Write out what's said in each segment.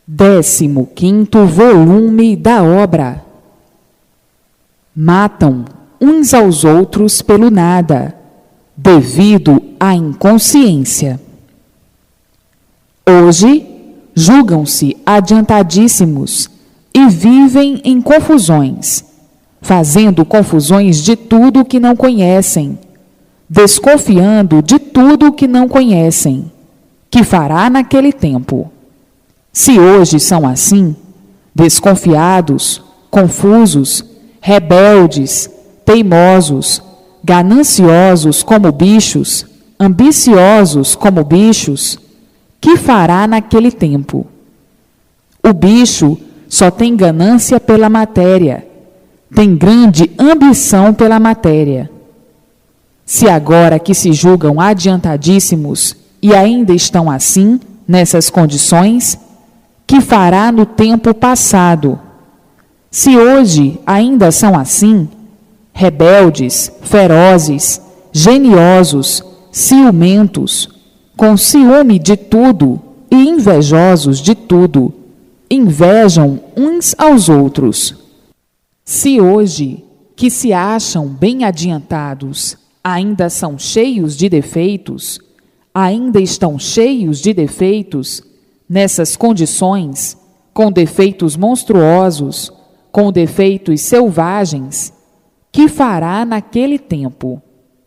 15º volume da obra. Matam uns aos outros pelo nada, devido à inconsciência. Hoje, julgam-se adiantadíssimos e vivem em confusões, fazendo confusões de tudo que não conhecem, desconfiando de tudo que não conhecem, que fará naquele tempo. Se hoje são assim, desconfiados, confusos, rebeldes, teimosos, gananciosos como bichos, ambiciosos como bichos, que fará naquele tempo? O bicho só tem ganância pela matéria, tem grande ambição pela matéria. Se agora que se julgam adiantadíssimos e ainda estão assim, nessas condições, que fará no tempo passado? Se hoje ainda são assim, rebeldes, ferozes, geniosos, ciumentos, com ciúme de tudo e invejosos de tudo, invejam uns aos outros. Se hoje, que se acham bem adiantados, ainda são cheios de defeitos, ainda estão cheios de defeitos, nessas condições, com defeitos monstruosos, com defeitos selvagens, que fará naquele tempo?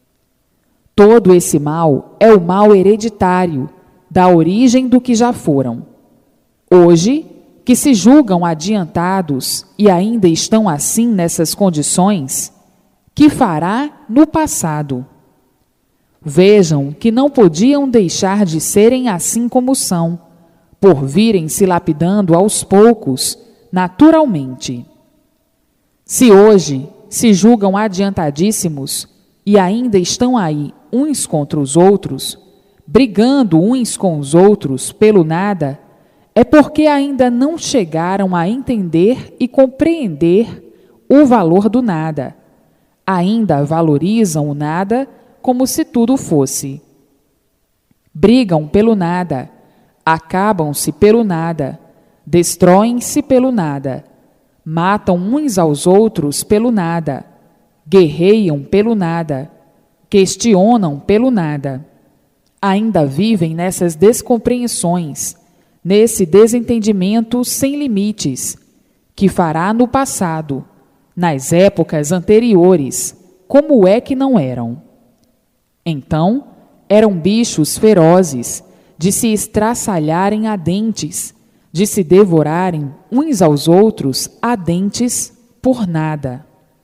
Todo esse mal é o mal hereditário, da origem do que já foram. Hoje, que se julgam adiantados e ainda estão assim nessas condições, que fará no passado? Vejam que não podiam deixar de serem assim como são, por virem se lapidando aos poucos, naturalmente. Se hoje se julgam adiantadíssimos e ainda estão aí uns contra os outros, brigando uns com os outros pelo nada, é porque ainda não chegaram a entender e compreender o valor do nada. Ainda valorizam o nada como se tudo fosse. Brigam pelo nada, acabam-se pelo nada, destroem-se pelo nada, matam uns aos outros pelo nada, guerreiam pelo nada, questionam pelo nada. Ainda vivem nessas descompreensões, nesse desentendimento sem limites, que fará no passado, nas épocas anteriores, como é que não eram? Então, eram bichos ferozes, de se estraçalharem a dentes, de se devorarem uns aos outros a dentes por nada.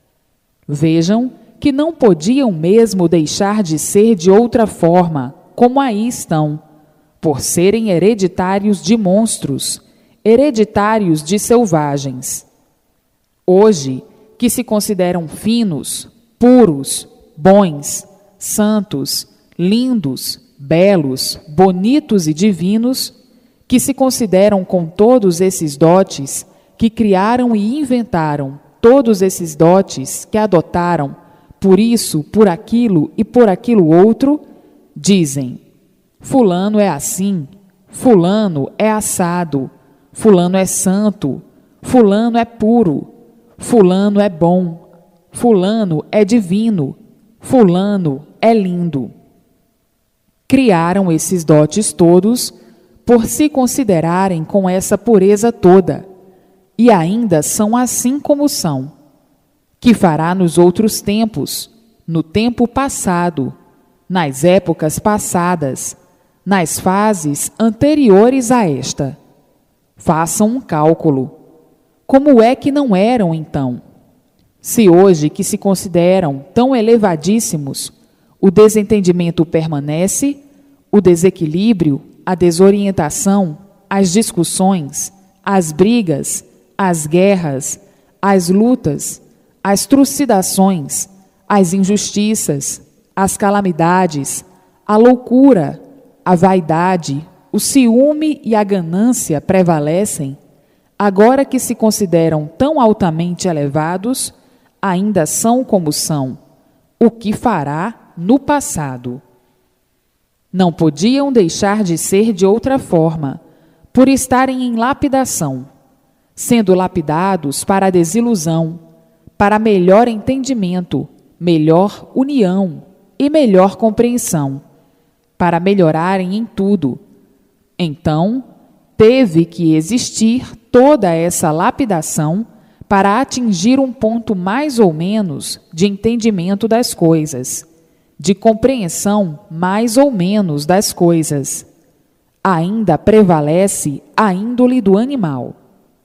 Vejam que não podiam mesmo deixar de ser de outra forma, como aí estão, por serem hereditários de monstros, hereditários de selvagens. Hoje, que se consideram finos, puros, bons, santos, lindos, belos, bonitos e divinos, que se consideram com todos esses dotes, que criaram e inventaram todos esses dotes, que adotaram por isso, por aquilo e por aquilo outro, dizem: fulano é assim, fulano é assado, fulano é santo, fulano é puro, fulano é bom, fulano é divino, fulano é lindo. Criaram esses dotes todos por se considerarem com essa pureza toda, e ainda são assim como são, que fará nos outros tempos, no tempo passado, nas épocas passadas, nas fases anteriores a esta. Façam um cálculo. Como é que não eram então? Se hoje que se consideram tão elevadíssimos, o desentendimento permanece, o desequilíbrio, a desorientação, as discussões, as brigas, as guerras, as lutas, as trucidações, as injustiças, as calamidades, a loucura, a vaidade, o ciúme e a ganância prevalecem, agora que se consideram tão altamente elevados, ainda são como são, o que fará no passado? Não podiam deixar de ser de outra forma, por estarem em lapidação, sendo lapidados para a desilusão, para melhor entendimento, melhor união e melhor compreensão, para melhorarem em tudo. Então, teve que existir toda essa lapidação para atingir um ponto mais ou menos de entendimento das coisas, de compreensão mais ou menos das coisas. Ainda prevalece a índole do animal.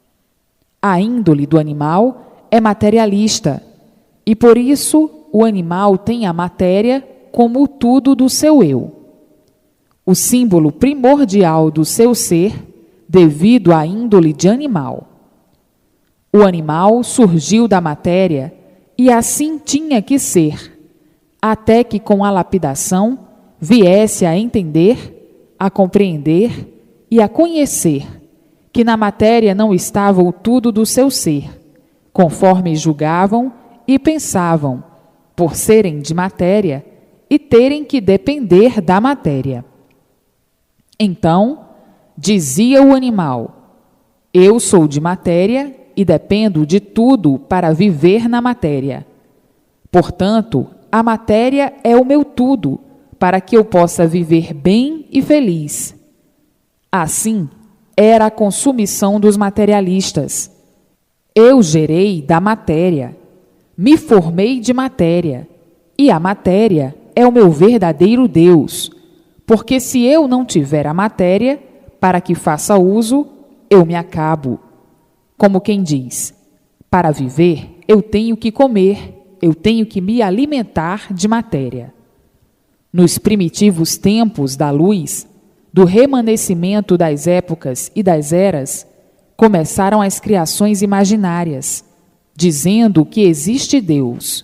A índole do animal é materialista, e por isso o animal tem a matéria como o tudo do seu eu, o símbolo primordial do seu ser, devido à índole de animal. O animal surgiu da matéria e assim tinha que ser, até que com a lapidação viesse a entender, a compreender e a conhecer que na matéria não estava o tudo do seu ser, conforme julgavam e pensavam, por serem de matéria e terem que depender da matéria. Então, dizia o animal: eu sou de matéria e dependo de tudo para viver na matéria. Portanto, a matéria é o meu tudo, para que eu possa viver bem e feliz. Assim, era a consumição dos materialistas. Eu gerei da matéria, me formei de matéria, e a matéria é o meu verdadeiro Deus, porque se eu não tiver a matéria, para que faça uso, eu me acabo. Como quem diz, para viver eu tenho que comer, eu tenho que me alimentar de matéria. Nos primitivos tempos da luz, do remanescimento das épocas e das eras, começaram as criações imaginárias, dizendo que existe Deus.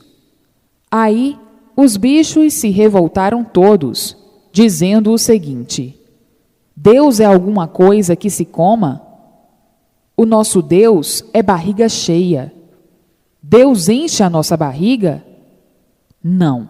Aí, os bichos se revoltaram todos, dizendo o seguinte: Deus é alguma coisa que se coma? O nosso Deus é barriga cheia. Deus enche a nossa barriga? Não.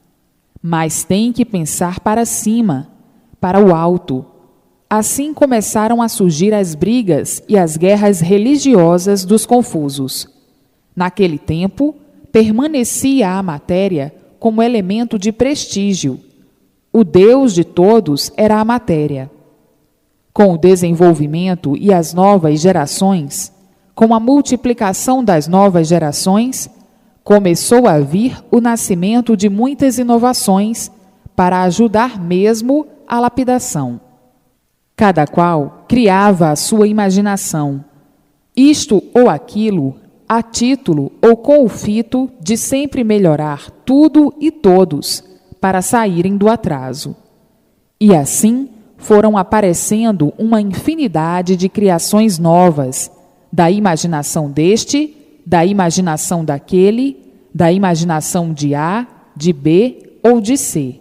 Mas tem que pensar para cima, para o alto. Assim começaram a surgir as brigas e as guerras religiosas dos confusos. Naquele tempo, permanecia a matéria como elemento de prestígio. O Deus de todos era a matéria. Com o desenvolvimento e as novas gerações, com a multiplicação das novas gerações, começou a vir o nascimento de muitas inovações para ajudar mesmo a lapidação. Cada qual criava a sua imaginação, isto ou aquilo, a título ou com o fito de sempre melhorar tudo e todos para saírem do atraso. E assim foram aparecendo uma infinidade de criações novas, da imaginação deste, da imaginação daquele, da imaginação de A, de B ou de C.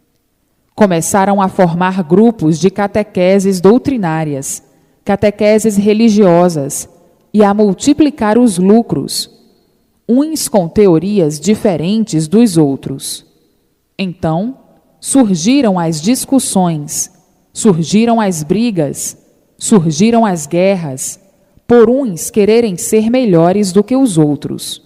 Começaram a formar grupos de catequeses doutrinárias, catequeses religiosas, e a multiplicar os lucros, uns com teorias diferentes dos outros. Então, surgiram as discussões, surgiram as brigas, surgiram as guerras, por uns quererem ser melhores do que os outros.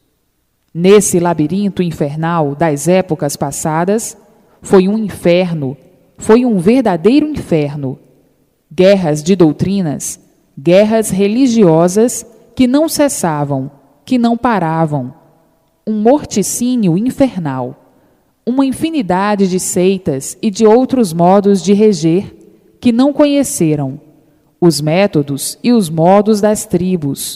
Nesse labirinto infernal das épocas passadas, foi um inferno, foi um verdadeiro inferno. Guerras de doutrinas, guerras religiosas que não cessavam, que não paravam. Um morticínio infernal. Uma infinidade de seitas e de outros modos de reger que não conheceram, os métodos e os modos das tribos.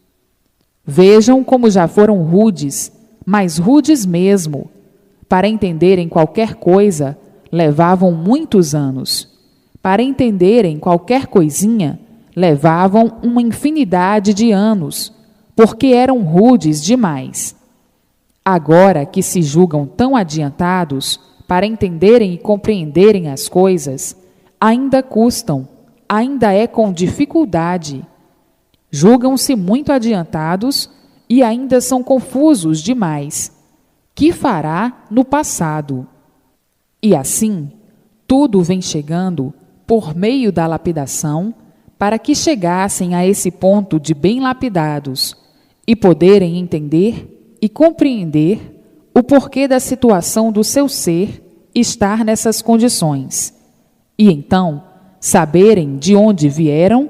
Vejam como já foram rudes, mas rudes mesmo. Para entenderem qualquer coisa, levavam muitos anos. Para entenderem qualquer coisinha, levavam uma infinidade de anos, porque eram rudes demais. Agora que se julgam tão adiantados para entenderem e compreenderem as coisas, ainda custam, ainda é com dificuldade. Julgam-se muito adiantados e ainda são confusos demais. Que fará no passado? E assim, tudo vem chegando, por meio da lapidação, para que chegassem a esse ponto de bem lapidados e poderem entender e compreender o porquê da situação do seu ser estar nessas condições, e então saberem de onde vieram,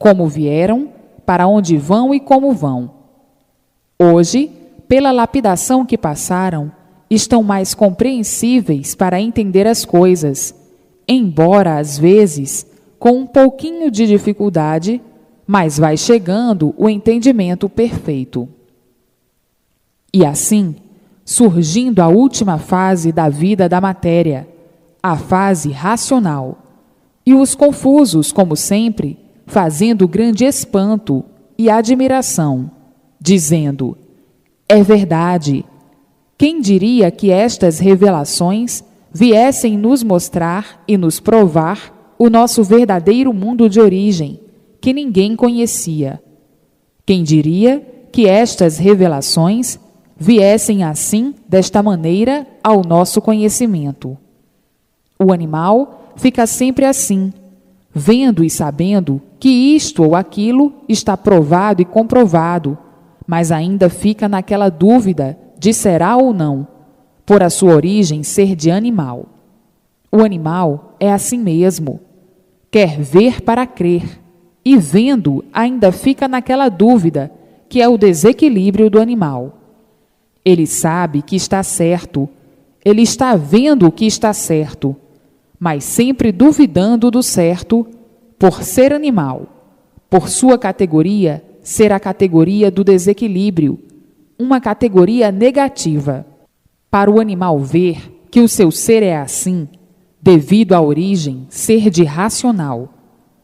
para onde vão e como vão. Hoje, pela lapidação que passaram, estão mais compreensíveis para entender as coisas, embora às vezes com um pouquinho de dificuldade, mas vai chegando o entendimento perfeito. E assim, surgindo a última fase da vida da matéria, a fase racional, e os confusos, como sempre, fazendo grande espanto e admiração, dizendo: é verdade, quem diria que estas revelações viessem nos mostrar e nos provar o nosso verdadeiro mundo de origem, que ninguém conhecia? Quem diria que estas revelações viessem assim, desta maneira, ao nosso conhecimento? O animal fica sempre assim, vendo e sabendo que isto ou aquilo está provado e comprovado, mas ainda fica naquela dúvida de será ou não, por a sua origem ser de animal. O animal é assim mesmo, quer ver para crer, e vendo ainda fica naquela dúvida, que é o desequilíbrio do animal. Ele sabe que está certo, ele está vendo que está certo, mas sempre duvidando do certo, por ser animal, por sua categoria ser a categoria do desequilíbrio, uma categoria negativa. Para o animal ver que o seu ser é assim, devido à origem ser de racional.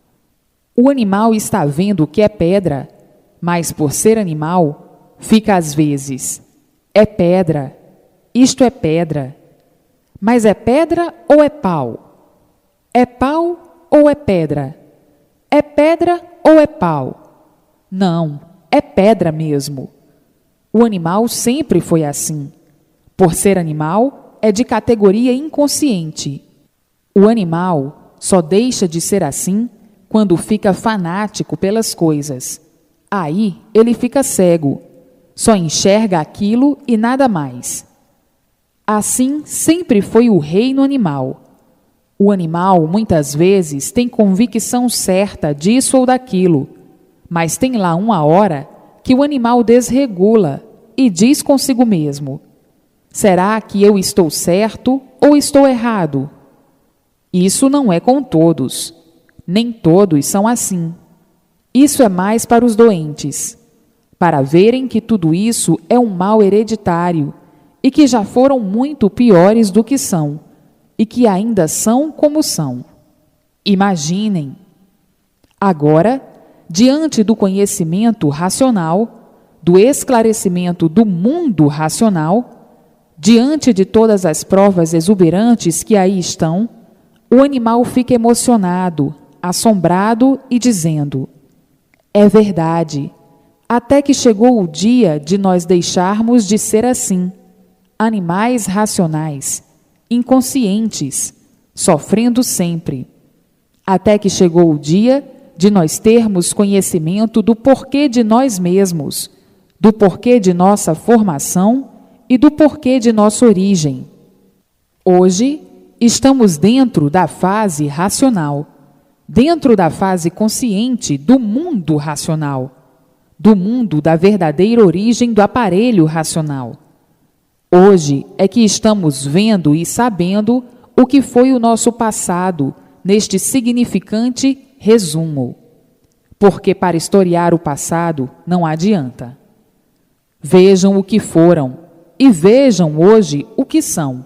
O animal está vendo que é pedra, mas por ser animal, fica às vezes: é pedra, isto é pedra. Mas é pedra ou é pau? É pau ou é pedra? É pedra ou é pau? Não, é pedra mesmo. O animal sempre foi assim. Por ser animal, é de categoria inconsciente. O animal só deixa de ser assim quando fica fanático pelas coisas. Aí ele fica cego, só enxerga aquilo e nada mais. Assim sempre foi o reino animal. O animal, muitas vezes, tem convicção certa disso ou daquilo, mas tem lá uma hora que o animal desregula e diz consigo mesmo: será que eu estou certo ou estou errado? Isso não é com todos. Nem todos são assim. Isso é mais para os doentes, para verem que tudo isso é um mal hereditário e que já foram muito piores do que são, e que ainda são como são. Imaginem. Agora, diante do conhecimento racional, do esclarecimento do mundo racional, diante de todas as provas exuberantes que aí estão, o animal fica emocionado, assombrado e dizendo: é verdade, até que chegou o dia de nós deixarmos de ser assim, animais racionais, inconscientes, sofrendo sempre. Até que chegou o dia de nós termos conhecimento do porquê de nós mesmos, do porquê de nossa formação e do porquê de nossa origem. Hoje, estamos dentro da fase racional, dentro da fase consciente do mundo racional, do mundo da verdadeira origem do aparelho racional. Hoje é que estamos vendo e sabendo o que foi o nosso passado neste significante resumo, porque para historiar o passado não adianta. Vejam o que foram e vejam hoje o que são.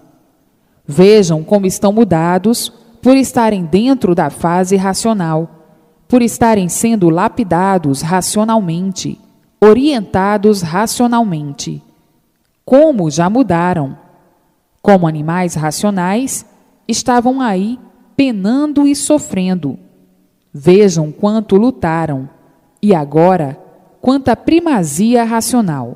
Vejam como estão mudados por estarem dentro da fase racional, por estarem sendo lapidados racionalmente, orientados racionalmente. Como já mudaram. Como animais racionais, estavam aí penando e sofrendo. Vejam quanto lutaram, e agora, quanta primazia racional.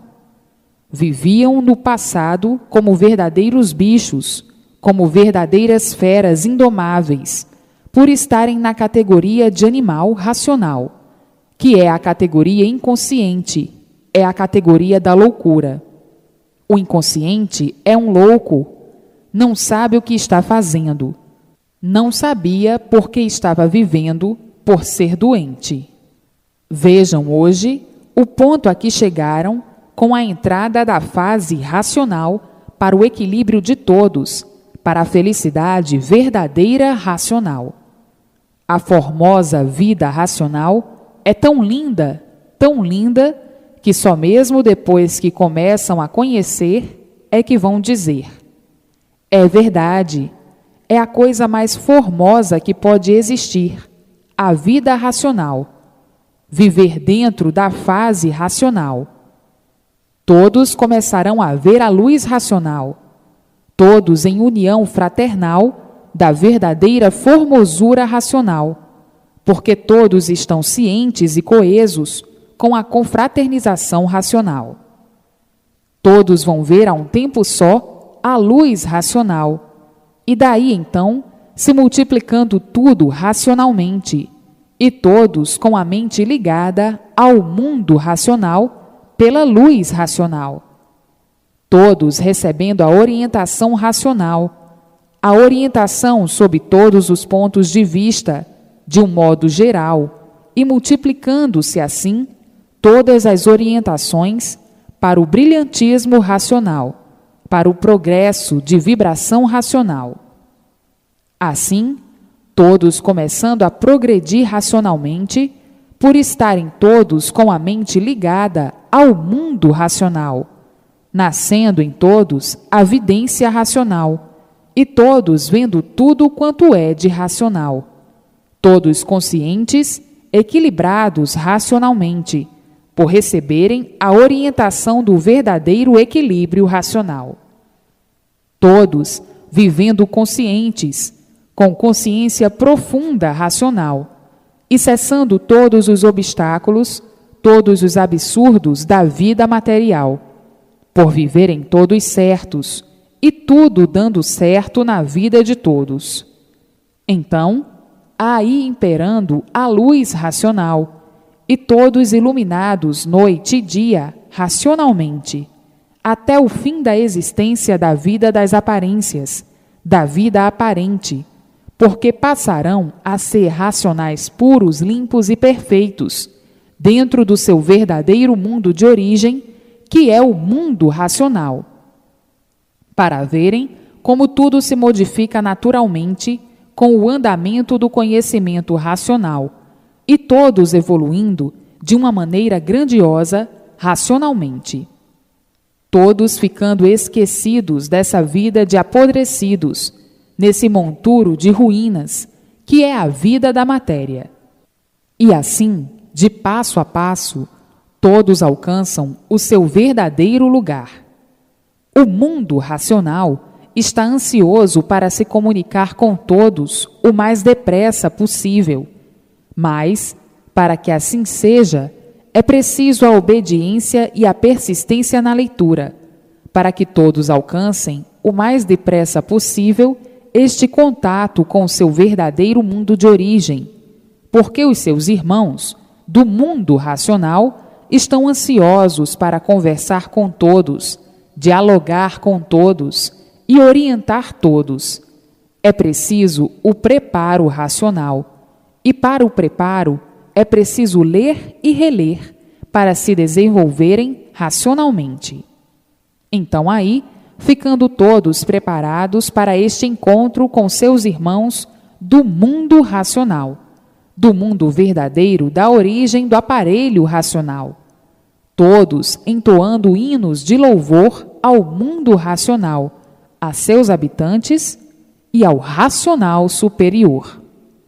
Viviam no passado como verdadeiros bichos, como verdadeiras feras indomáveis, por estarem na categoria de animal racional, que é a categoria inconsciente, é a categoria da loucura. O inconsciente é um louco, não sabe o que está fazendo, não sabia porque estava vivendo por ser doente. Vejam hoje o ponto a que chegaram com a entrada da fase racional para o equilíbrio de todos, para a felicidade verdadeira racional. A formosa vida racional é tão linda, que só mesmo depois que começam a conhecer é que vão dizer: é verdade, é a coisa mais formosa que pode existir, a vida racional. Viver dentro da fase racional. Todos começarão a ver a luz racional, todos em união fraternal da verdadeira formosura racional, porque todos estão cientes e coesos com a confraternização racional. Todos vão ver a um tempo só a luz racional, e daí então se multiplicando tudo racionalmente, e todos com a mente ligada ao mundo racional pela luz racional. Todos recebendo a orientação racional, a orientação sob todos os pontos de vista, de um modo geral, e multiplicando-se assim todas as orientações para o brilhantismo racional, para o progresso de vibração racional. Assim, todos começando a progredir racionalmente, por estarem todos com a mente ligada ao mundo racional, nascendo em todos a vidência racional, e todos vendo tudo quanto é de racional, todos conscientes, equilibrados racionalmente, por receberem a orientação do verdadeiro equilíbrio racional. Todos vivendo conscientes, com consciência profunda racional, e cessando todos os obstáculos, todos os absurdos da vida material, por viverem todos certos, e tudo dando certo na vida de todos. Então, aí imperando a luz racional, e todos iluminados noite e dia, racionalmente, até o fim da existência da vida das aparências, da vida aparente, porque passarão a ser racionais puros, limpos e perfeitos, dentro do seu verdadeiro mundo de origem, que é o mundo racional, para verem como tudo se modifica naturalmente com o andamento do conhecimento racional, e todos evoluindo de uma maneira grandiosa racionalmente. Todos ficando esquecidos dessa vida de apodrecidos, nesse monturo de ruínas, que é a vida da matéria. E assim, de passo a passo, todos alcançam o seu verdadeiro lugar. O mundo racional está ansioso para se comunicar com todos o mais depressa possível, mas, para que assim seja, é preciso a obediência e a persistência na leitura, para que todos alcancem o mais depressa possível este contato com o seu verdadeiro mundo de origem, porque os seus irmãos, do mundo racional, estão ansiosos para conversar com todos, dialogar com todos e orientar todos. É preciso o preparo racional, e para o preparo é preciso ler e reler para se desenvolverem racionalmente. Então aí, ficando todos preparados para este encontro com seus irmãos do mundo racional, do mundo verdadeiro da origem do aparelho racional, todos entoando hinos de louvor ao mundo racional, a seus habitantes e ao racional superior.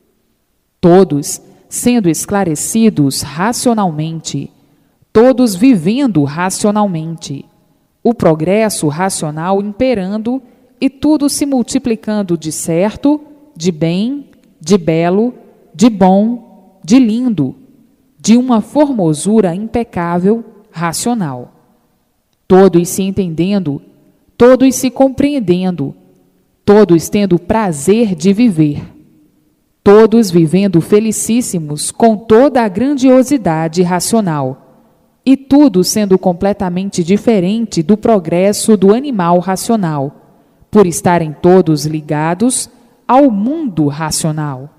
Todos sendo esclarecidos racionalmente, todos vivendo racionalmente, o progresso racional imperando e tudo se multiplicando de certo, de bem, de belo, de bom, de lindo, de uma formosura impecável, racional. Todos se entendendo, todos se compreendendo, todos tendo prazer de viver, todos vivendo felicíssimos com toda a grandiosidade racional, e tudo sendo completamente diferente do progresso do animal racional, por estarem todos ligados ao mundo racional.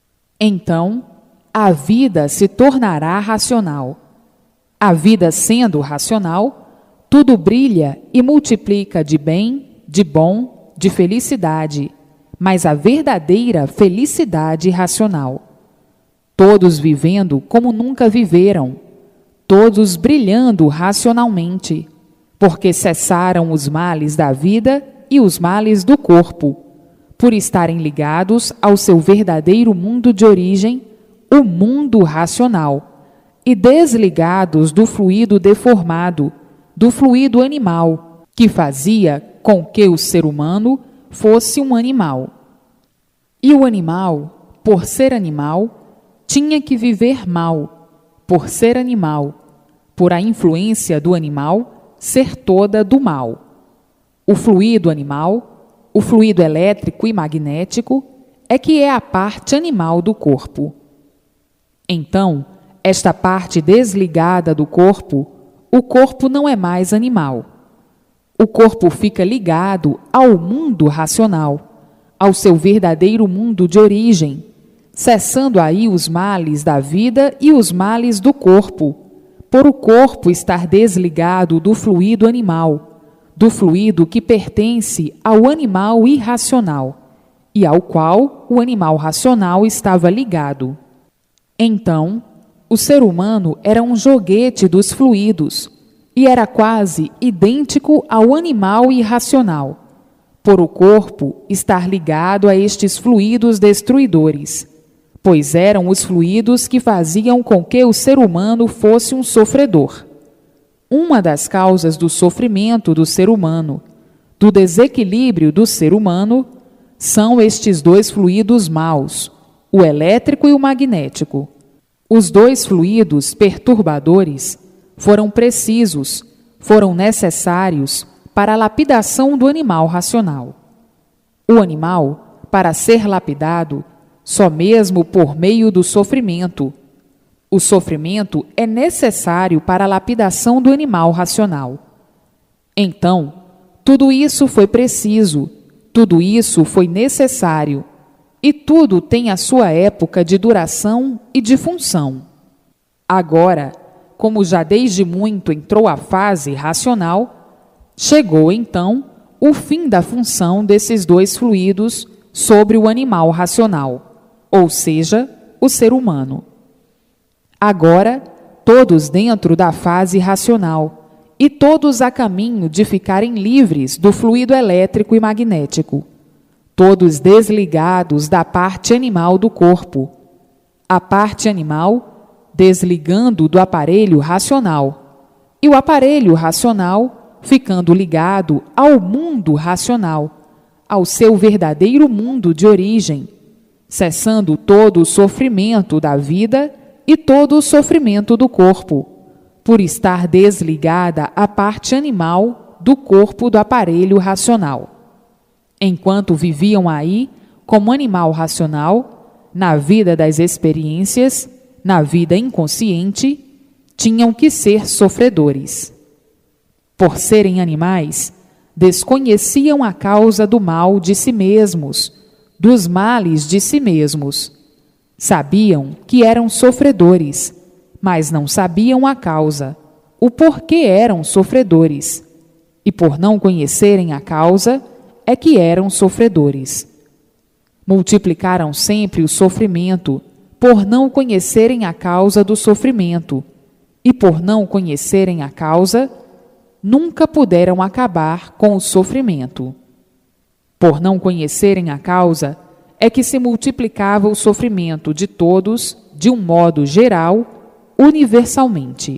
Então, a vida se tornará racional. A vida sendo racional, tudo brilha e multiplica de bem, de bom, de felicidade, mas a verdadeira felicidade racional. Todos vivendo como nunca viveram, todos brilhando racionalmente, porque cessaram os males da vida e os males do corpo, por estarem ligados ao seu verdadeiro mundo de origem, o mundo racional, e desligados do fluido deformado, do fluido animal, que fazia com que o ser humano fosse um animal. E o animal, por ser animal, tinha que viver mal, por ser animal, por a influência do animal ser toda do mal. O fluido animal, o fluido elétrico e magnético, é que é a parte animal do corpo. Então, esta parte desligada do corpo, o corpo não é mais animal. O corpo fica ligado ao mundo racional, ao seu verdadeiro mundo de origem, cessando aí os males da vida e os males do corpo, por o corpo estar desligado do fluido animal, do fluido que pertence ao animal irracional, e ao qual o animal racional estava ligado. Então, o ser humano era um joguete dos fluidos, e era quase idêntico ao animal irracional, por o corpo estar ligado a estes fluidos destruidores, pois eram os fluidos que faziam com que o ser humano fosse um sofredor. Uma das causas do sofrimento do ser humano, do desequilíbrio do ser humano, são estes dois fluidos maus, o elétrico e o magnético. Os dois fluidos perturbadores foram precisos, foram necessários para a lapidação do animal racional. O animal, para ser lapidado, só mesmo por meio do sofrimento. O sofrimento é necessário para a lapidação do animal racional. Então, tudo isso foi preciso, tudo isso foi necessário, e tudo tem a sua época de duração e de função. Agora, como já desde muito entrou a fase racional, chegou então o fim da função desses dois fluidos sobre o animal racional, ou seja, o ser humano. Agora, todos dentro da fase racional e todos a caminho de ficarem livres do fluido elétrico e magnético, todos desligados da parte animal do corpo, a parte animal desligando do aparelho racional, e o aparelho racional ficando ligado ao mundo racional, ao seu verdadeiro mundo de origem, cessando todo o sofrimento da vida e todo o sofrimento do corpo, por estar desligada a parte animal do corpo do aparelho racional. Enquanto viviam aí, como animal racional, na vida das experiências, na vida inconsciente, tinham que ser sofredores. Por serem animais, desconheciam a causa do mal de si mesmos, dos males de si mesmos. Sabiam que eram sofredores, mas não sabiam a causa, o porquê eram sofredores. E por não conhecerem a causa, é que eram sofredores. Multiplicaram sempre o sofrimento, por não conhecerem a causa do sofrimento, e por não conhecerem a causa, nunca puderam acabar com o sofrimento. Por não conhecerem a causa, é que se multiplicava o sofrimento de todos, de um modo geral, universalmente.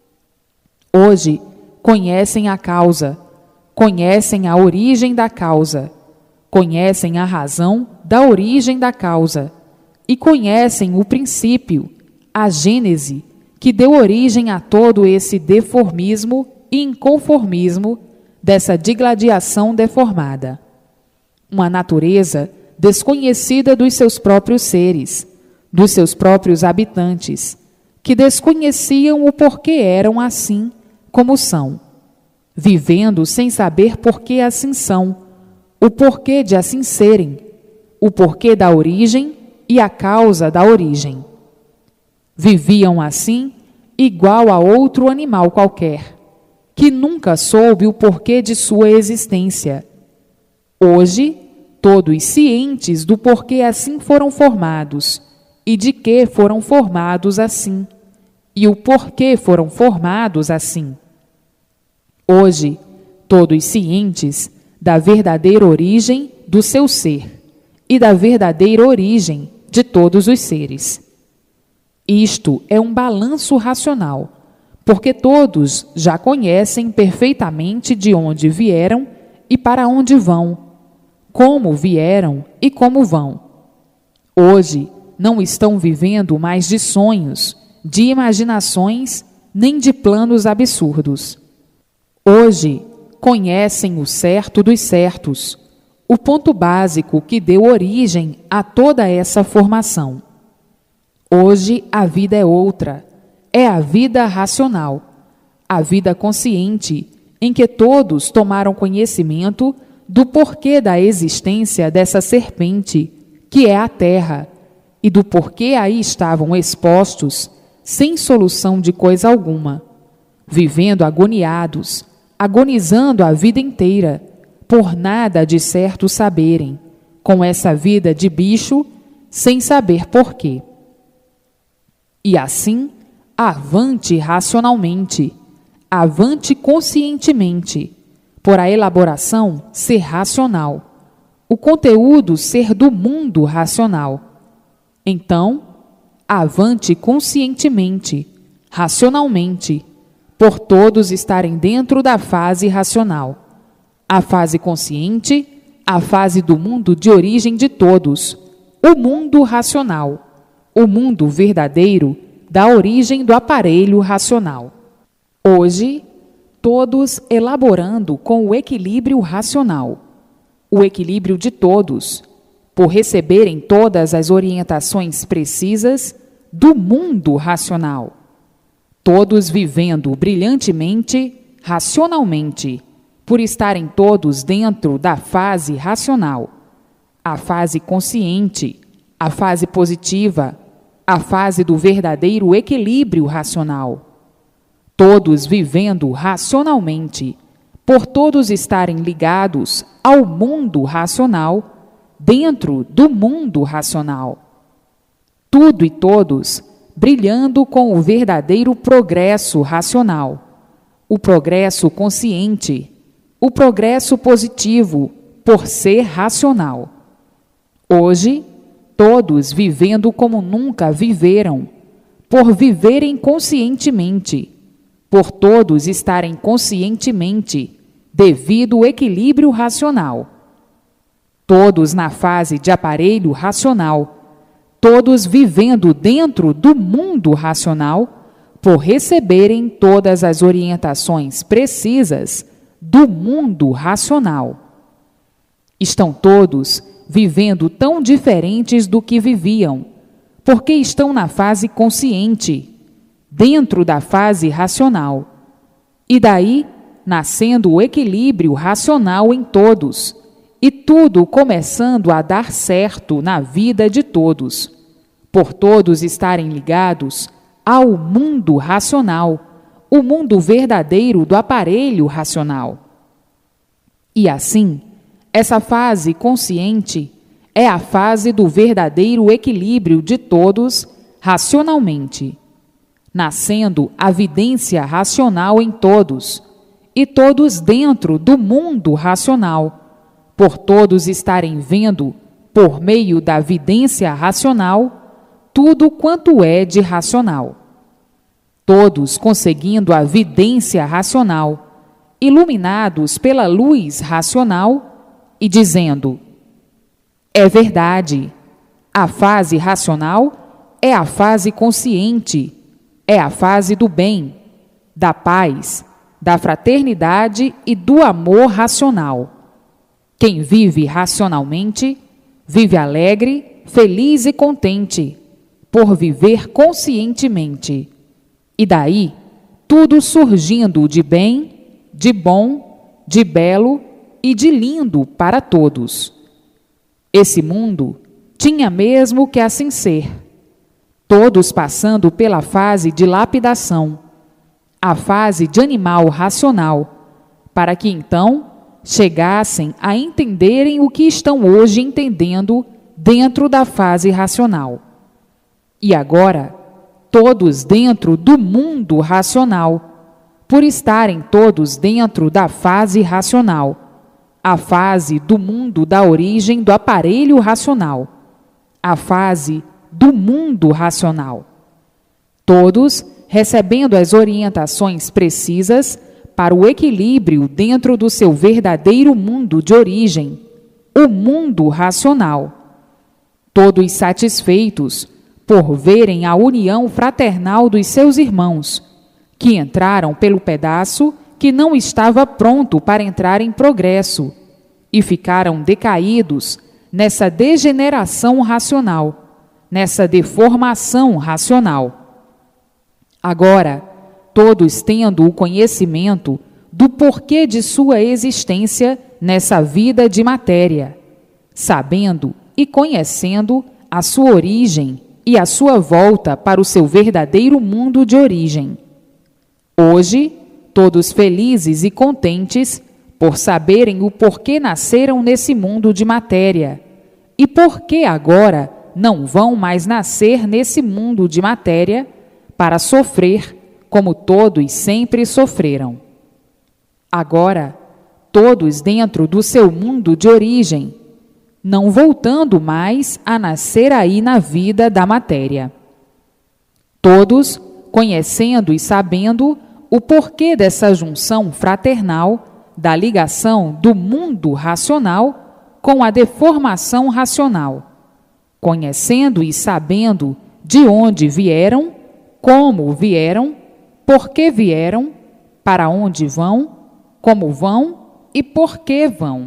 Hoje, conhecem a causa, conhecem a origem da causa, conhecem a razão da origem da causa, e conhecem o princípio, a gênese, que deu origem a todo esse deformismo e inconformismo dessa digladiação deformada. Uma natureza desconhecida dos seus próprios seres, dos seus próprios habitantes, que desconheciam o porquê eram assim como são, vivendo sem saber por que assim são, o porquê de assim serem, o porquê da origem e a causa da origem. Viviam assim igual a outro animal qualquer, que nunca soube o porquê de sua existência. Hoje, todos cientes do porquê assim foram formados e de que foram formados assim, e o porquê foram formados assim. Hoje, todos cientes da verdadeira origem do seu ser e da verdadeira origem de todos os seres. Isto é um balanço racional, porque todos já conhecem perfeitamente de onde vieram e para onde vão, como vieram e como vão. Hoje não estão vivendo mais de sonhos, de imaginações, nem de planos absurdos. Hoje conhecem o certo dos certos, o ponto básico que deu origem a toda essa formação. Hoje a vida é outra, é a vida racional, a vida consciente, em que todos tomaram conhecimento do porquê da existência dessa serpente, que é a Terra, e do porquê aí estavam expostos, sem solução de coisa alguma, vivendo agoniados, agonizando a vida inteira, por nada de certo saberem, com essa vida de bicho, sem saber porquê. E assim, avante racionalmente, avante conscientemente, por a elaboração ser racional, o conteúdo ser do mundo racional. Então, avante conscientemente, racionalmente, por todos estarem dentro da fase racional, a fase consciente, a fase do mundo de origem de todos, o mundo racional, o mundo verdadeiro da origem do aparelho racional. Hoje, todos elaborando com o equilíbrio racional, o equilíbrio de todos, por receberem todas as orientações precisas do mundo racional. Todos vivendo brilhantemente, racionalmente, por estarem todos dentro da fase racional, a fase consciente, a fase positiva, a fase do verdadeiro equilíbrio racional. Todos vivendo racionalmente, por todos estarem ligados ao mundo racional, dentro do mundo racional. Tudo e todos brilhando com o verdadeiro progresso racional, o progresso consciente, o progresso positivo, por ser racional. Hoje, todos vivendo como nunca viveram, por viverem conscientemente, por todos estarem conscientemente, devido ao equilíbrio racional. Todos na fase de aparelho racional, todos vivendo dentro do mundo racional, por receberem todas as orientações precisas do mundo racional. Estão todos vivendo tão diferentes do que viviam, porque estão na fase consciente, dentro da fase racional, e daí nascendo o equilíbrio racional em todos, e tudo começando a dar certo na vida de todos, por todos estarem ligados ao mundo racional, o mundo verdadeiro do aparelho racional. E assim, essa fase consciente é a fase do verdadeiro equilíbrio de todos racionalmente, nascendo a vidência racional em todos, e todos dentro do mundo racional, por todos estarem vendo, por meio da vidência racional, tudo quanto é de racional. Todos conseguindo a vidência racional, iluminados pela luz racional e dizendo: é verdade, a fase racional é a fase consciente, é a fase do bem, da paz, da fraternidade e do amor racional. Quem vive racionalmente, Vive alegre, feliz e contente, por viver conscientemente. E daí, tudo surgindo de bem, de bom, de belo e de lindo para todos. Esse mundo tinha mesmo que assim ser, todos passando pela fase de lapidação, a fase de animal racional, para que então chegassem a entenderem o que estão hoje entendendo dentro da fase racional. E agora, todos dentro do mundo racional, por estarem todos dentro da fase racional, a fase do mundo da origem do aparelho racional, a fase do mundo racional. Todos recebendo as orientações precisas para o equilíbrio dentro do seu verdadeiro mundo de origem, o mundo racional. Todos satisfeitos por verem a união fraternal dos seus irmãos, que entraram pelo pedaço que não estava pronto para entrar em progresso, e ficaram decaídos nessa degeneração racional, nessa deformação racional. Agora, todos tendo o conhecimento do porquê de sua existência nessa vida de matéria, sabendo e conhecendo a sua origem e a sua volta para o seu verdadeiro mundo de origem. Hoje, todos felizes e contentes por saberem o porquê nasceram nesse mundo de matéria e porquê agora não vão mais nascer nesse mundo de matéria para sofrer como todos sempre sofreram. Agora, todos dentro do seu mundo de origem, não voltando mais a nascer aí na vida da matéria. Todos conhecendo e sabendo o porquê dessa junção fraternal, da ligação do mundo racional com a deformação racional, conhecendo e sabendo de onde vieram, como vieram, por que vieram, para onde vão, como vão e por que vão.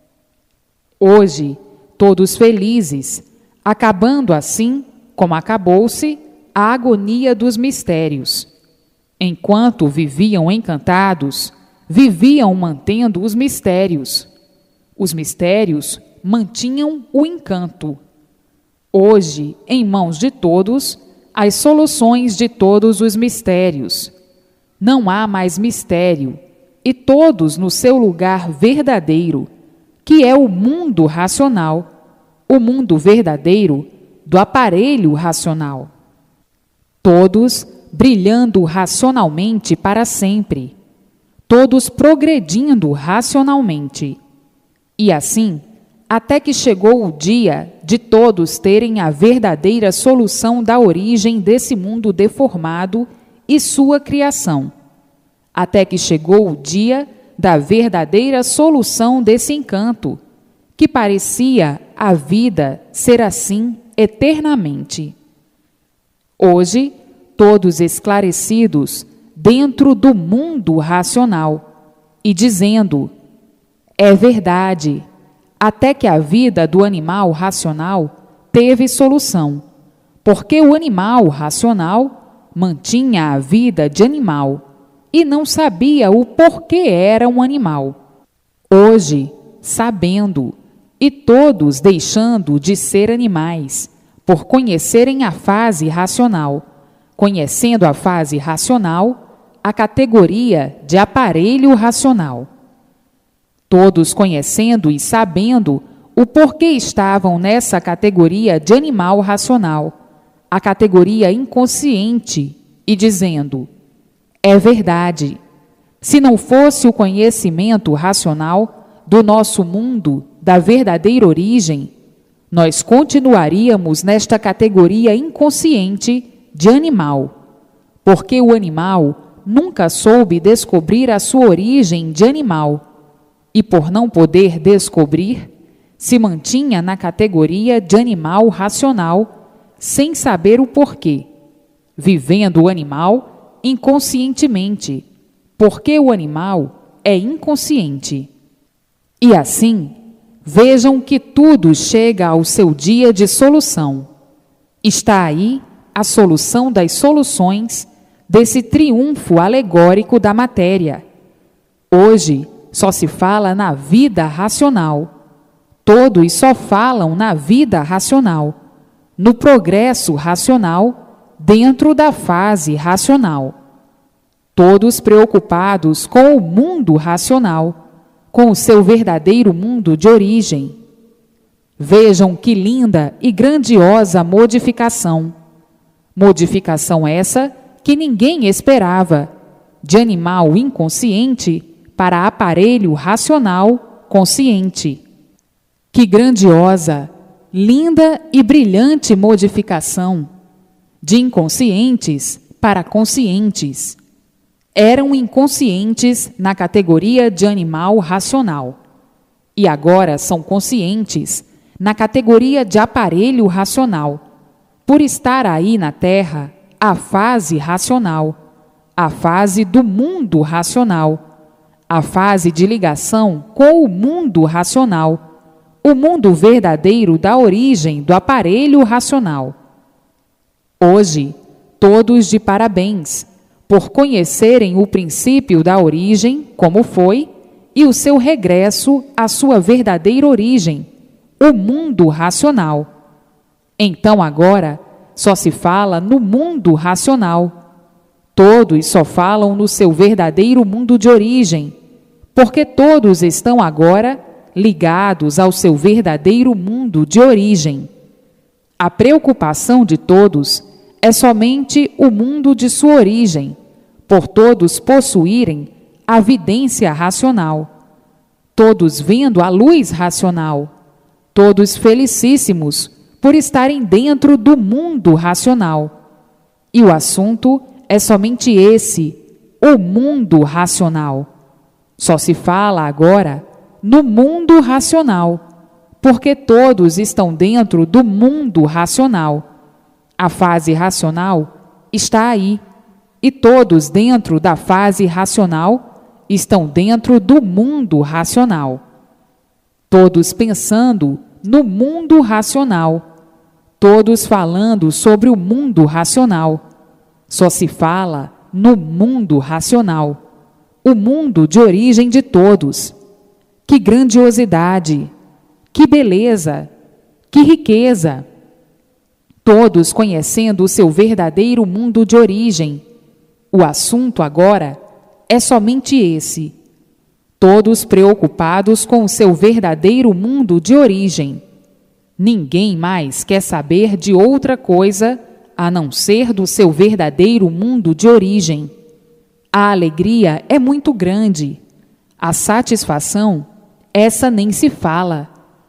Hoje, todos felizes, acabando assim, como acabou-se, a agonia dos mistérios. Enquanto viviam encantados, viviam mantendo os mistérios. Os mistérios mantinham o encanto. Hoje, em mãos de todos, as soluções de todos os mistérios. Não há mais mistério, e todos no seu lugar verdadeiro, que é o mundo racional, o mundo verdadeiro do aparelho racional. Todos brilhando racionalmente para sempre, todos progredindo racionalmente. E assim, até que chegou o dia de todos terem a verdadeira solução da origem desse mundo deformado e sua criação. Até que chegou o dia da verdadeira solução desse encanto, que parecia a vida ser assim eternamente. Hoje, todos esclarecidos dentro do mundo racional e dizendo: é verdade, até que a vida do animal racional teve solução, porque o animal racional mantinha a vida de animal e não sabia o porquê era um animal. Hoje, sabendo, e todos deixando de ser animais, por conhecerem a fase racional, conhecendo a fase racional, a categoria de aparelho racional. Todos conhecendo e sabendo o porquê estavam nessa categoria de animal racional, a categoria inconsciente, e dizendo: é verdade, se não fosse o conhecimento racional do nosso mundo, da verdadeira origem, nós continuaríamos nesta categoria inconsciente de animal, porque o animal nunca soube descobrir a sua origem de animal, e por não poder descobrir, se mantinha na categoria de animal racional, sem saber o porquê, vivendo o animal inconscientemente, porque o animal é inconsciente. E assim, Vejam que tudo chega ao seu dia de solução. Está aí a solução das soluções desse triunfo alegórico da matéria. Hoje só se fala na vida racional. Todos só falam na vida racional, no progresso racional, dentro da fase racional. Todos preocupados com o mundo racional, com o seu verdadeiro mundo de origem. Vejam que linda e grandiosa modificação. Modificação essa que ninguém esperava, de animal inconsciente para aparelho racional consciente. Que grandiosa, linda e brilhante modificação, de inconscientes para conscientes. Eram inconscientes na categoria de animal racional, e agora são conscientes na categoria de aparelho racional, por estar aí na Terra a fase racional, a fase do mundo racional, a fase de ligação com o mundo racional, o mundo verdadeiro da origem do aparelho racional. Hoje, todos de parabéns, por conhecerem o princípio da origem, como foi, e o seu regresso à sua verdadeira origem, o mundo racional. Então agora só se fala no mundo racional. Todos só falam no seu verdadeiro mundo de origem, porque todos estão agora ligados ao seu verdadeiro mundo de origem. A preocupação de todos é somente o mundo de sua origem, por todos possuírem a vidência racional, todos vendo a luz racional, todos felicíssimos por estarem dentro do mundo racional. E o assunto é somente esse, o mundo racional. Só se fala agora no mundo racional, porque todos estão dentro do mundo racional. A fase racional está aí, e todos dentro da fase racional estão dentro do mundo racional. Todos pensando no mundo racional, todos falando sobre o mundo racional. Só se fala no mundo racional, o mundo de origem de todos. Que grandiosidade, que beleza, que riqueza! Todos conhecendo o seu verdadeiro mundo de origem. O assunto agora é somente esse. Todos preocupados com o seu verdadeiro mundo de origem. Ninguém mais quer saber de outra coisa a não ser do seu verdadeiro mundo de origem. A alegria é muito grande. A satisfação, essa nem se fala.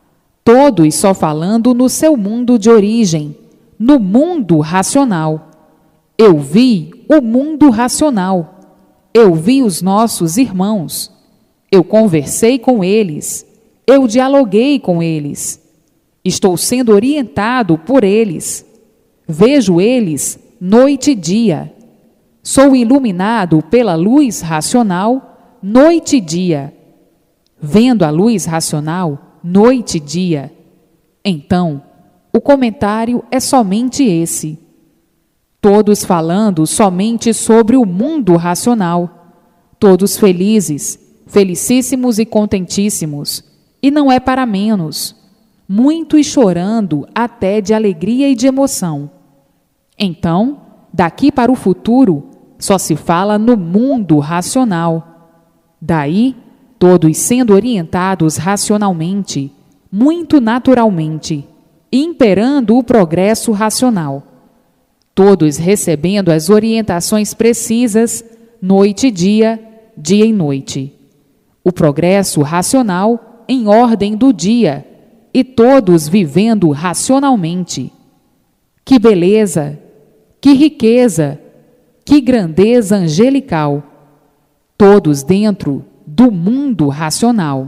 Todos só falando no seu mundo de origem, no mundo racional. Eu vi o mundo racional. Eu vi os nossos irmãos. Eu conversei com eles. Eu dialoguei com eles. Estou sendo orientado por eles. Vejo eles noite e dia. Sou iluminado pela luz racional noite e dia. Vendo a luz racional noite e dia. Então, o comentário é somente esse. Todos falando somente sobre o mundo racional. Todos felizes, felicíssimos e contentíssimos. E não é para menos. Muito e chorando até de alegria e de emoção. Então, daqui para o futuro, só se fala no mundo racional. Daí, todos sendo orientados racionalmente, muito naturalmente, imperando o progresso racional. Todos recebendo as orientações precisas, noite e dia e noite. O progresso racional em ordem do dia, e todos vivendo racionalmente. Que beleza, que riqueza, que grandeza angelical! Todos dentro do mundo racional.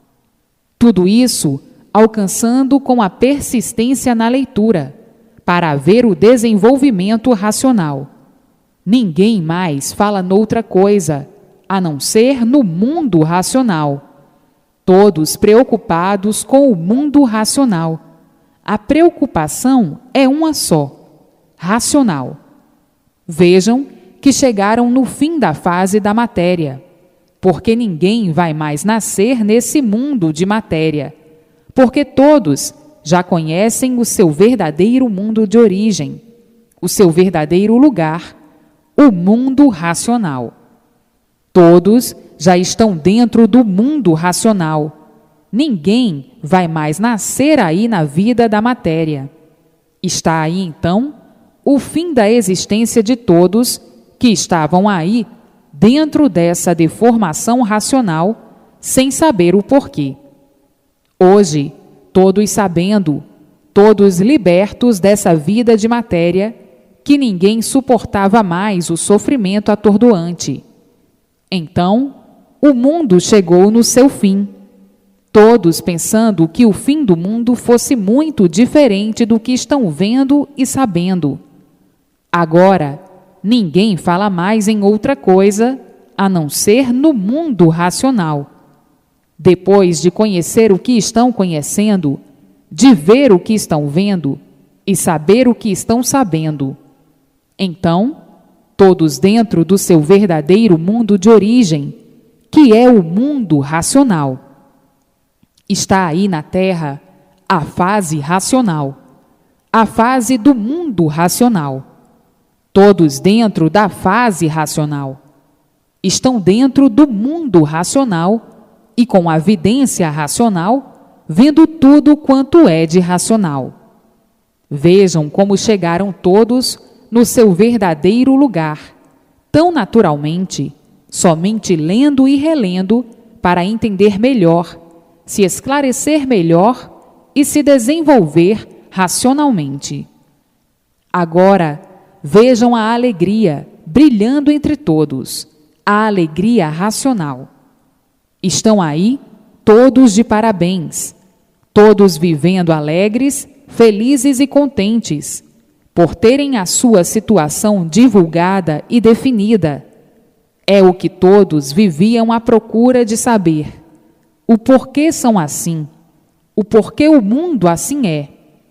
Tudo isso alcançando com a persistência na leitura, para haver o desenvolvimento racional. Ninguém mais fala noutra coisa, a não ser no mundo racional. todos preocupados com o mundo racional. A preocupação é uma só, racional. Vejam que chegaram no fim da fase da matéria, porque ninguém vai mais nascer nesse mundo de matéria, porque todos já conhecem o seu verdadeiro mundo de origem, o seu verdadeiro lugar, o mundo racional. Todos já estão dentro do mundo racional. Ninguém vai mais nascer aí na vida da matéria. Está aí, então, o fim da existência de todos que estavam aí dentro dessa deformação racional, sem saber o porquê. Hoje, todos sabendo, todos libertos dessa vida de matéria, que ninguém suportava mais o sofrimento atordoante. Então, o mundo chegou no seu fim, todos pensando que o fim do mundo fosse muito diferente do que estão vendo e sabendo. Agora, ninguém fala mais em outra coisa a não ser no mundo racional. Depois de conhecer o que estão conhecendo, de ver o que estão vendo e saber o que estão sabendo, então, todos dentro do seu verdadeiro mundo de origem, que é o mundo racional. Está aí na Terra a fase racional, a fase do mundo racional. Todos dentro da fase racional. Estão dentro do mundo racional e com a vidência racional, vendo tudo quanto é de racional. Vejam como chegaram todos no seu verdadeiro lugar, tão naturalmente, somente lendo e relendo para entender melhor, se esclarecer melhor e se desenvolver racionalmente. Agora, vejam a alegria brilhando entre todos, a alegria racional. Estão aí todos de parabéns, todos vivendo alegres, felizes e contentes, por terem a sua situação divulgada e definida. É o que todos viviam à procura de saber. O porquê são assim, o porquê o mundo assim é.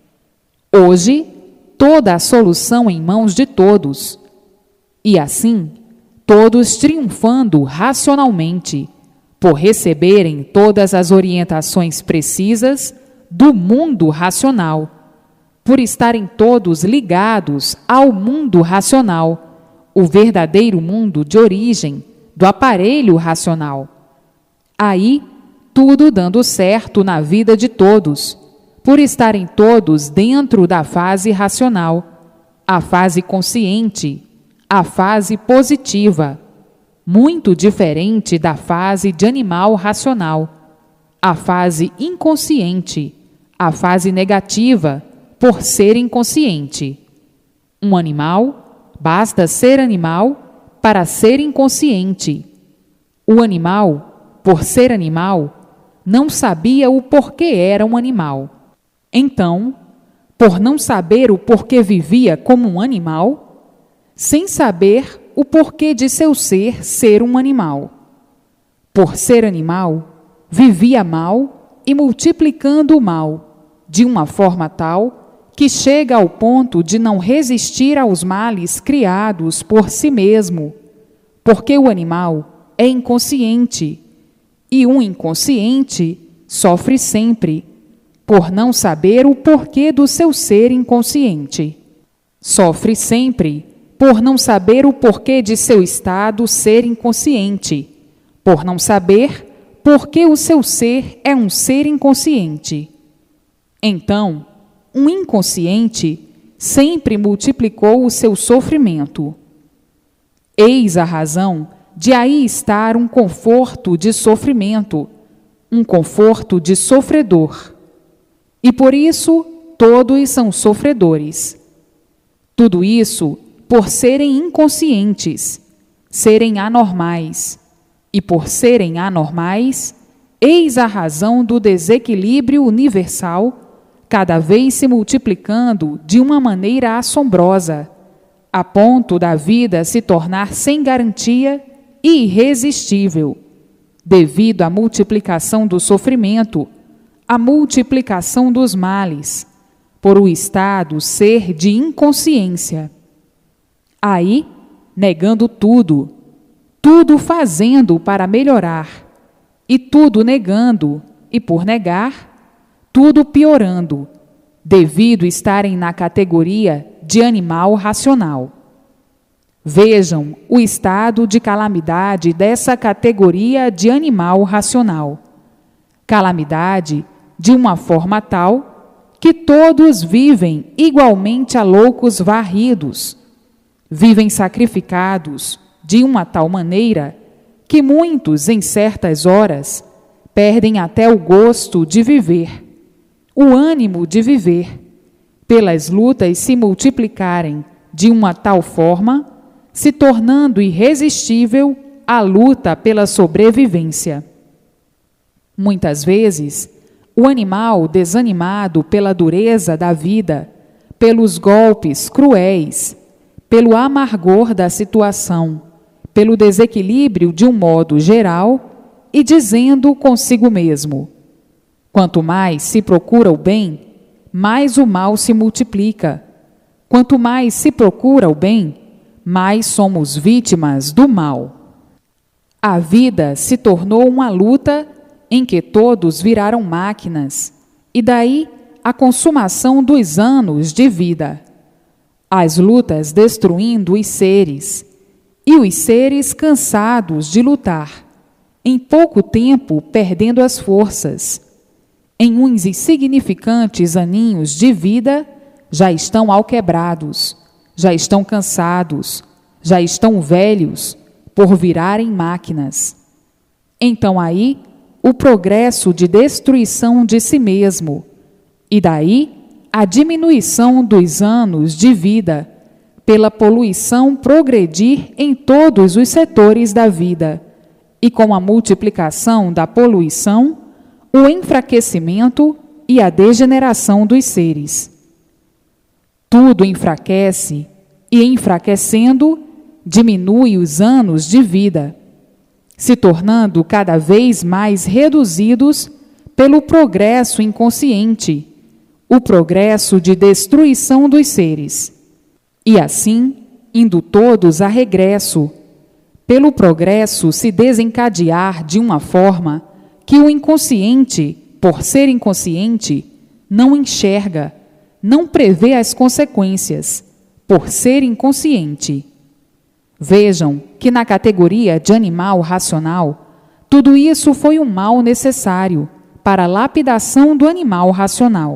Hoje, toda a solução em mãos de todos. E assim, todos triunfando racionalmente, por receberem todas as orientações precisas do mundo racional, por estarem todos ligados ao mundo racional, o verdadeiro mundo de origem do aparelho racional. Aí, tudo dando certo na vida de todos, por estarem todos dentro da fase racional, a fase consciente, a fase positiva, muito diferente da fase de animal racional, a fase inconsciente, a fase negativa, por ser inconsciente. Um animal, basta ser animal para ser inconsciente. O animal, por ser animal, não sabia o porquê era um animal. Então, por não saber o porquê vivia como um animal, sem saber o porquê de seu ser um animal. Por ser animal, vivia mal e multiplicando o mal, de uma forma tal que chega ao ponto de não resistir aos males criados por si mesmo, porque o animal é inconsciente, e um inconsciente sofre sempre, por não saber o porquê do seu ser inconsciente. Sofre sempre por não saber o porquê de seu estado ser inconsciente, por não saber por que o seu ser é um ser inconsciente. Então, um inconsciente sempre multiplicou o seu sofrimento. Eis a razão de aí estar um conforto de sofrimento, um conforto de sofredor. E por isso todos são sofredores. Tudo isso por serem inconscientes, serem anormais. E por serem anormais, eis a razão do desequilíbrio universal, cada vez se multiplicando de uma maneira assombrosa, a ponto da vida se tornar sem garantia e irresistível. devido à multiplicação do sofrimento, à multiplicação dos males, por o estado ser de inconsciência. Aí, negando tudo, tudo fazendo para melhorar, e tudo negando, e por negar, tudo piorando, devido estarem na categoria de animal racional. Vejam o estado de calamidade dessa categoria de animal racional. Calamidade de uma forma tal que todos vivem igualmente a loucos varridos, vivem sacrificados de uma tal maneira que muitos, em certas horas, perdem até o gosto de viver, o ânimo de viver, pelas lutas se multiplicarem de uma tal forma, se tornando irresistível a luta pela sobrevivência. Muitas vezes, o animal desanimado pela dureza da vida, pelos golpes cruéis, pelo amargor da situação, pelo desequilíbrio de um modo geral, e dizendo consigo mesmo: quanto mais se procura o bem, mais o mal se multiplica. Quanto mais se procura o bem, mais somos vítimas do mal. A vida se tornou uma luta em que todos viraram máquinas, e daí a consumação dos anos de vida. As lutas destruindo os seres, e os seres cansados de lutar, em pouco tempo perdendo as forças. Em uns insignificantes aninhos de vida, já estão alquebrados, já estão cansados, já estão velhos, por virarem máquinas. Então aí, o progresso de destruição de si mesmo, e daí a diminuição dos anos de vida, pela poluição progredir em todos os setores da vida, e com a multiplicação da poluição, o enfraquecimento e a degeneração dos seres. Tudo enfraquece, e enfraquecendo, diminui os anos de vida, se tornando cada vez mais reduzidos pelo progresso inconsciente, o progresso de destruição dos seres, e assim, indo todos a regresso, pelo progresso se desencadear de uma forma que o inconsciente, por ser inconsciente, não enxerga, não prevê as consequências, por ser inconsciente. Vejam que na categoria de animal racional, tudo isso foi um mal necessário para a lapidação do animal racional.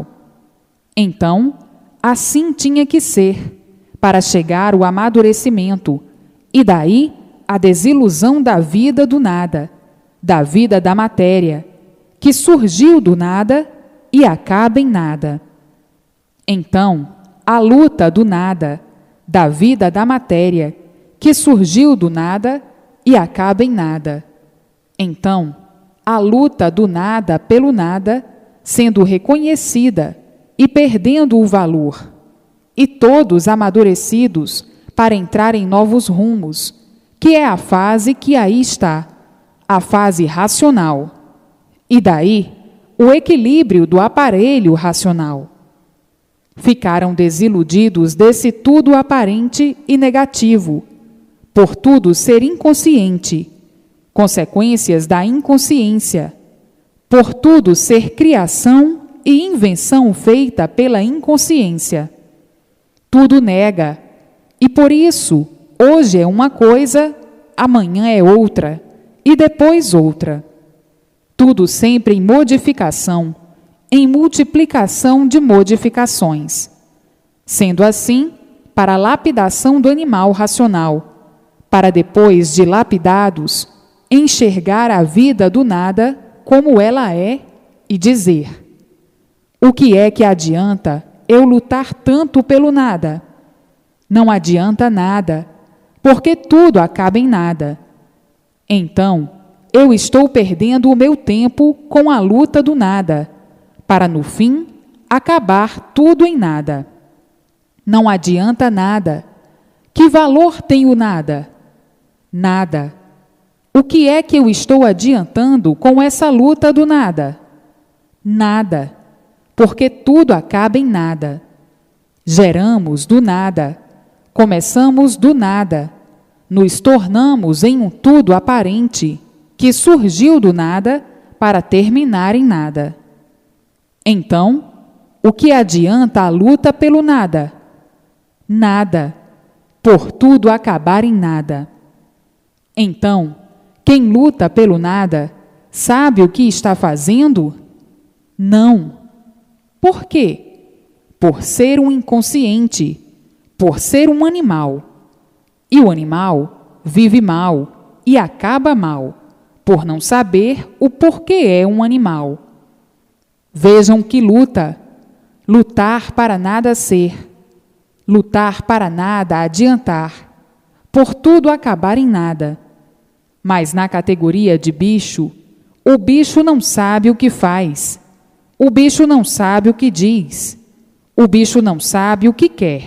Então, assim tinha que ser, para chegar o amadurecimento, e daí a desilusão da vida do nada, da vida da matéria, que surgiu do nada e acaba em nada. Então, a luta do nada, da vida da matéria, que surgiu do nada e acaba em nada. Então, a luta do nada pelo nada, sendo reconhecida e perdendo o valor, e todos amadurecidos para entrar em novos rumos, que é a fase que aí está, a fase racional. E daí, o equilíbrio do aparelho racional. Ficaram desiludidos desse tudo aparente e negativo, por tudo ser inconsciente, consequências da inconsciência, por tudo ser criação e invenção feita pela inconsciência. Tudo nega, e por isso, hoje é uma coisa, amanhã é outra, e depois outra. Tudo sempre em modificação, em multiplicação de modificações. Sendo assim, para a lapidação do animal racional, para depois de lapidados, enxergar a vida do nada como ela é e dizer: o que é que adianta eu lutar tanto pelo nada? Não adianta nada, porque tudo acaba em nada. Então, eu estou perdendo o meu tempo com a luta do nada, para no fim acabar tudo em nada. Não adianta nada. Que valor tem o nada? Nada. O que é que eu estou adiantando com essa luta do nada? Nada, porque tudo acaba em nada. Geramos do nada, começamos do nada, nos tornamos em um tudo aparente, que surgiu do nada para terminar em nada. Então, o que adianta a luta pelo nada? Nada, por tudo acabar em nada. Então, quem luta pelo nada, sabe o que está fazendo? Não. Por quê? Por ser um inconsciente, por ser um animal. E o animal vive mal e acaba mal, por não saber o porquê é um animal. Vejam que luta, lutar para nada ser, lutar para nada adiantar, por tudo acabar em nada. Mas na categoria de bicho, o bicho não sabe o que faz, o bicho não sabe o que diz, o bicho não sabe o que quer.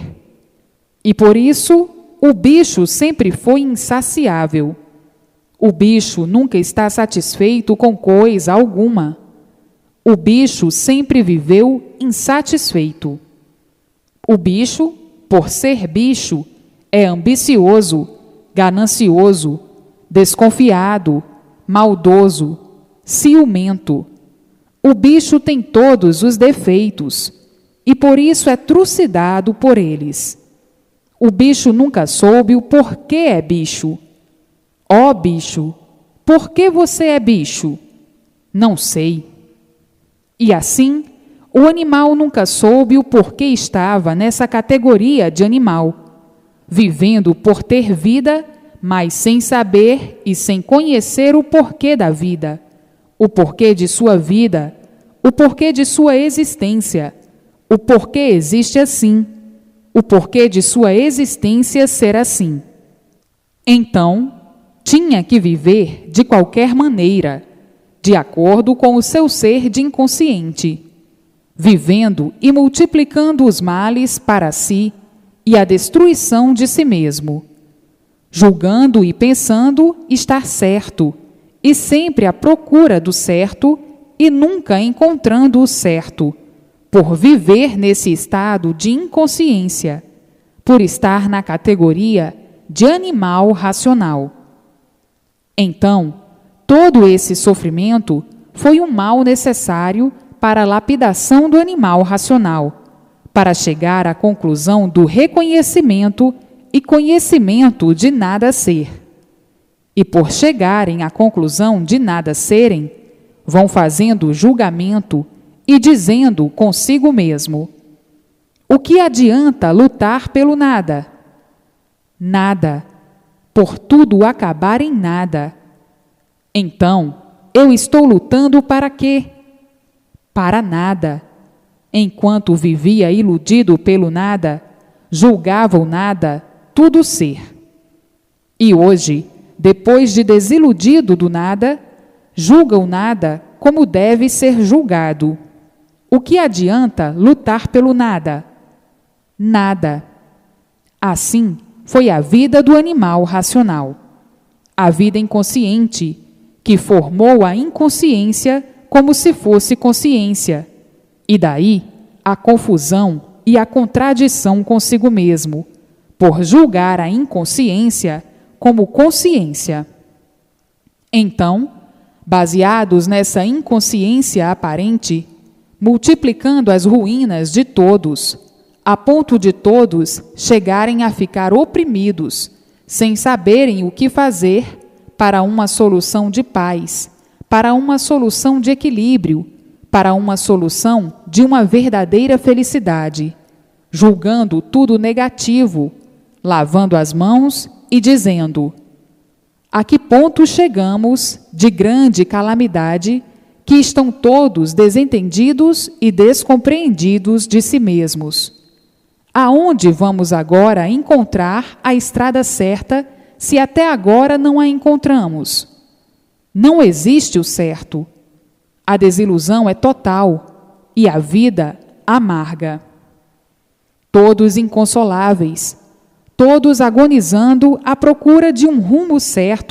E por isso, o bicho sempre foi insaciável. O bicho nunca está satisfeito com coisa alguma. O bicho sempre viveu insatisfeito. O bicho, por ser bicho, é ambicioso, ganancioso, desconfiado, maldoso, ciumento. O bicho tem todos os defeitos e por isso é trucidado por eles. O bicho nunca soube o porquê é bicho. Ó bicho, por que você é bicho? Não sei. E assim, o animal nunca soube o porquê estava nessa categoria de animal, vivendo por ter vida, mas sem saber e sem conhecer o porquê da vida, o porquê de sua vida, o porquê de sua existência, o porquê existe assim, o porquê de sua existência ser assim. Então, tinha que viver de qualquer maneira, de acordo com o seu ser de inconsciente, vivendo e multiplicando os males para si e a destruição de si mesmo, julgando e pensando estar certo, e sempre à procura do certo e nunca encontrando o certo, por viver nesse estado de inconsciência, por estar na categoria de animal racional. Então, todo esse sofrimento foi um mal necessário para a lapidação do animal racional, para chegar à conclusão do reconhecimento e conhecimento de nada ser. E por chegarem à conclusão de nada serem, vão fazendo julgamento e dizendo consigo mesmo: o que adianta lutar pelo nada? Nada, por tudo acabar em nada. Então, eu estou lutando para quê? Para nada. Enquanto vivia iludido pelo nada, julgava o nada tudo ser. E hoje, depois de desiludido do nada, julga o nada como deve ser julgado. O que adianta lutar pelo nada? Nada. Assim foi a vida do animal racional. A vida inconsciente, que formou a inconsciência como se fosse consciência, e daí a confusão e a contradição consigo mesmo, por julgar a inconsciência como consciência. Então, baseados nessa inconsciência aparente, multiplicando as ruínas de todos, a ponto de todos chegarem a ficar oprimidos, sem saberem o que fazer para uma solução de paz, para uma solução de equilíbrio, para uma solução de uma verdadeira felicidade, julgando tudo negativo, lavando as mãos e dizendo: a que ponto chegamos de grande calamidade que estão todos desentendidos e descompreendidos de si mesmos? Aonde vamos agora encontrar a estrada certa se até agora não a encontramos? Não existe o certo. A desilusão é total e a vida amarga. Todos inconsoláveis, todos agonizando à procura de um rumo certo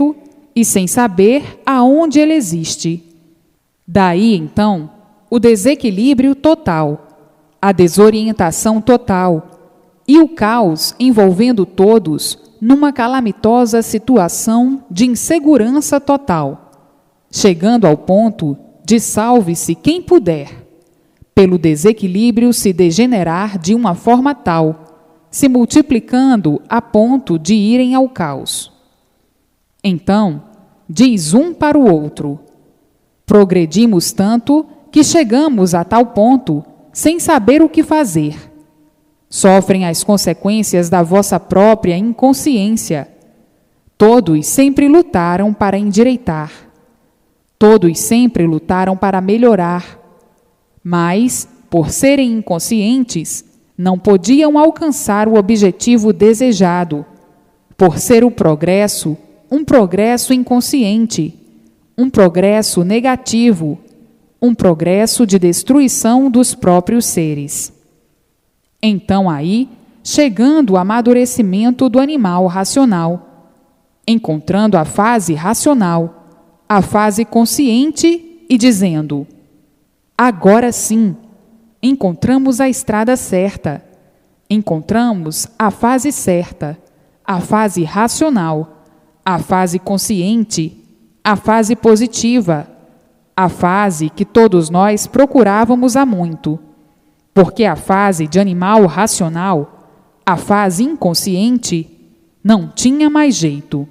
e sem saber aonde ele existe. Daí, então, o desequilíbrio total, a desorientação total e o caos envolvendo todos numa calamitosa situação de insegurança total, chegando ao ponto de salve-se quem puder, pelo desequilíbrio se degenerar de uma forma tal, se multiplicando a ponto de irem ao caos. Então, diz um para o outro: progredimos tanto que chegamos a tal ponto sem saber o que fazer. Sofrem as consequências da vossa própria inconsciência. Todos sempre lutaram para endireitar. Todos sempre lutaram para melhorar. Mas, por serem inconscientes, não podiam alcançar o objetivo desejado, por ser o progresso um progresso inconsciente, um progresso negativo, um progresso de destruição dos próprios seres. Então aí, chegando o amadurecimento do animal racional, encontrando a fase racional, a fase consciente e dizendo: agora sim, encontramos a estrada certa, encontramos a fase certa, a fase racional, a fase consciente, a fase positiva, a fase que todos nós procurávamos há muito, porque a fase de animal racional, a fase inconsciente, não tinha mais jeito.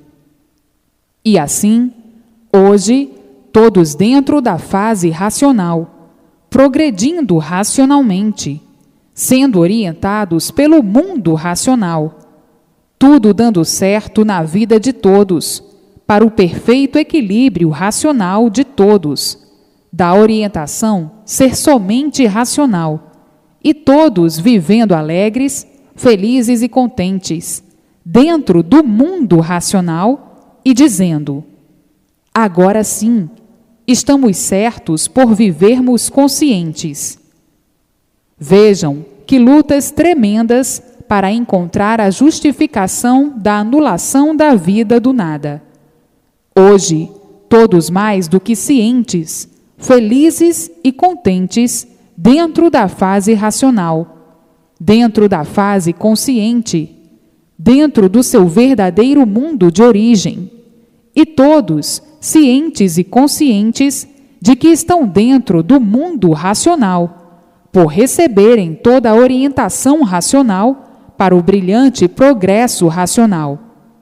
E assim, hoje, todos dentro da fase racional, progredindo racionalmente, sendo orientados pelo mundo racional, tudo dando certo na vida de todos, para o perfeito equilíbrio racional de todos, da orientação ser somente racional, e todos vivendo alegres, felizes e contentes, dentro do mundo racional e dizendo: agora sim, estamos certos por vivermos conscientes. Vejam que lutas tremendas para encontrar a justificação da anulação da vida do nada. Hoje, todos mais do que cientes, felizes e contentes dentro da fase racional, dentro da fase consciente, dentro do seu verdadeiro mundo de origem, e todos cientes e conscientes de que estão dentro do mundo racional, por receberem toda a orientação racional para o brilhante progresso racional.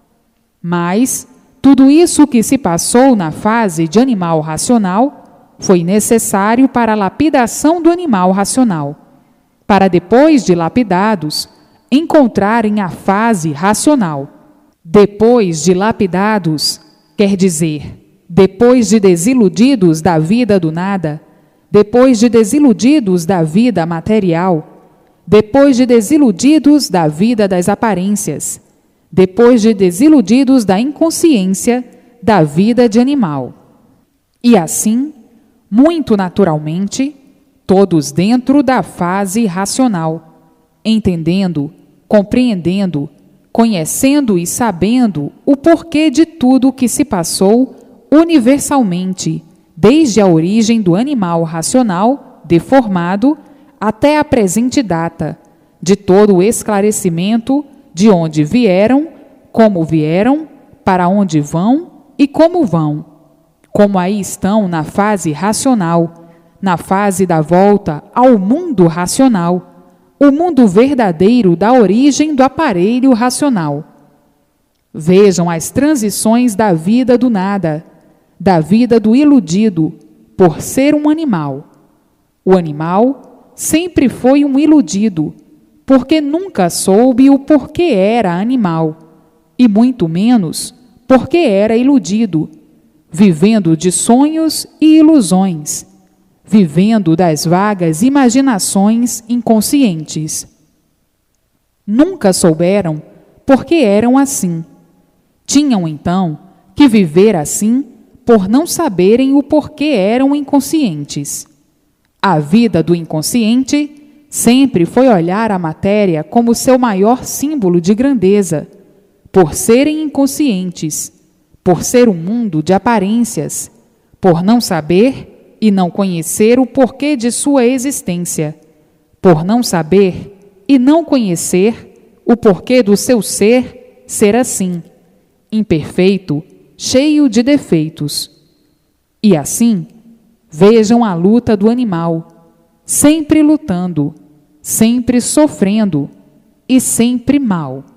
Mas tudo isso que se passou na fase de animal racional foi necessário para a lapidação do animal racional, para depois de lapidados, encontrarem a fase racional. Depois de lapidados, quer dizer, depois de desiludidos da vida do nada, depois de desiludidos da vida material, depois de desiludidos da vida das aparências, depois de desiludidos da inconsciência da vida de animal. E assim, muito naturalmente, todos dentro da fase racional, entendendo, compreendendo, conhecendo e sabendo o porquê de tudo que se passou universalmente, desde a origem do animal racional deformado até a presente data, de todo o esclarecimento de onde vieram, para onde vão e como vão, como aí estão na fase racional, na fase da volta ao mundo racional, o mundo verdadeiro da origem do aparelho racional. Vejam as transições da vida do nada, da vida do iludido, por ser um animal. O animal sempre foi um iludido, porque nunca soube o porquê era animal, e muito menos porque era iludido, vivendo de sonhos e ilusões, vivendo das vagas imaginações inconscientes. Nunca souberam porque eram assim. Tinham, então, que viver assim por não saberem o porquê eram inconscientes. A vida do inconsciente sempre foi olhar a matéria como seu maior símbolo de grandeza, por serem inconscientes, por ser um mundo de aparências, por não saber e não conhecer o porquê de sua existência, por não saber e não conhecer o porquê do seu ser assim, imperfeito, cheio de defeitos. E assim, vejam a luta do animal, sempre lutando, sempre sofrendo e sempre mal.